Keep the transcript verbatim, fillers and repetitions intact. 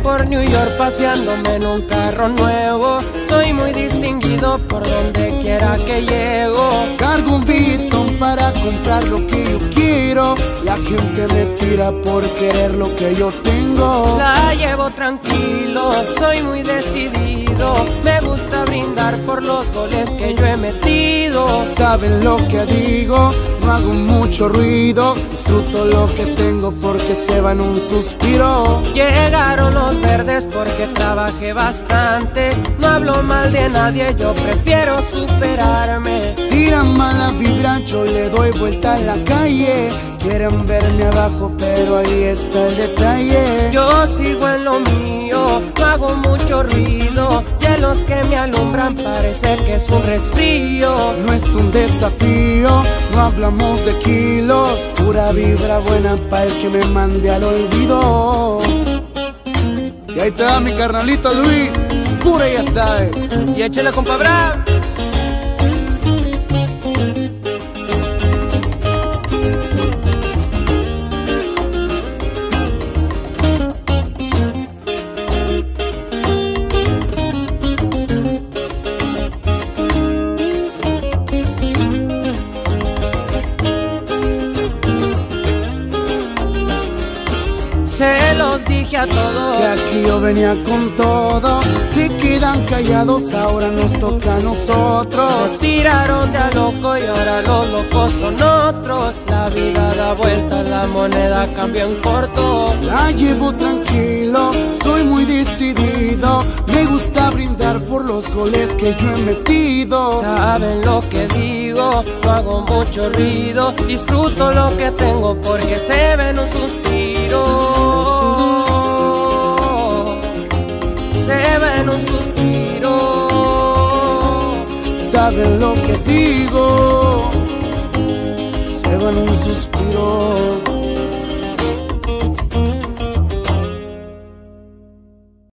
por New York paseándome en un carro nuevo. Soy muy distinguido por donde quiera que llego. Cargo un billetón para comprar lo que yo quiero. La gente me tira por querer lo que yo tengo. La llevo tranquilo, soy muy decidido. Me gusta brindar por los goles que yo he metido. Saben lo que digo, no hago mucho ruido. Disfruto lo que tengo porque se va en un suspiro. Llegaron los verdes porque trabajé bastante. No hablo mal de nadie, yo prefiero superarme. Tiran mala vibra, yo le doy vuelta a la calle. Quieren verme abajo, pero ahí está el detalle. Yo sigo en lo mío, no hago mucho ruido. Y a los que me alumbran parece que es un resfrío. No es un desafío, no hablamos de kilos. Pura vibra buena pa' el que me mande al olvido. Y ahí te da mi carnalito Luis, pura ya sabe. Y échale compa Bra. Se los dije a todos que aquí yo venía con todo. Se quedan callados, ahora nos toca a nosotros. Nos tiraron de a loco y ahora los locos son otros. La vida da vuelta, la moneda cambia en corto. La llevo tranquilo, soy muy decidido. Me gusta brindar por los goles que yo he metido. Saben lo que digo, no hago mucho ruido. Disfruto lo que tengo porque se ven un suspiro. Se ven un suspiro. Saben lo que digo, se ven un suspiro.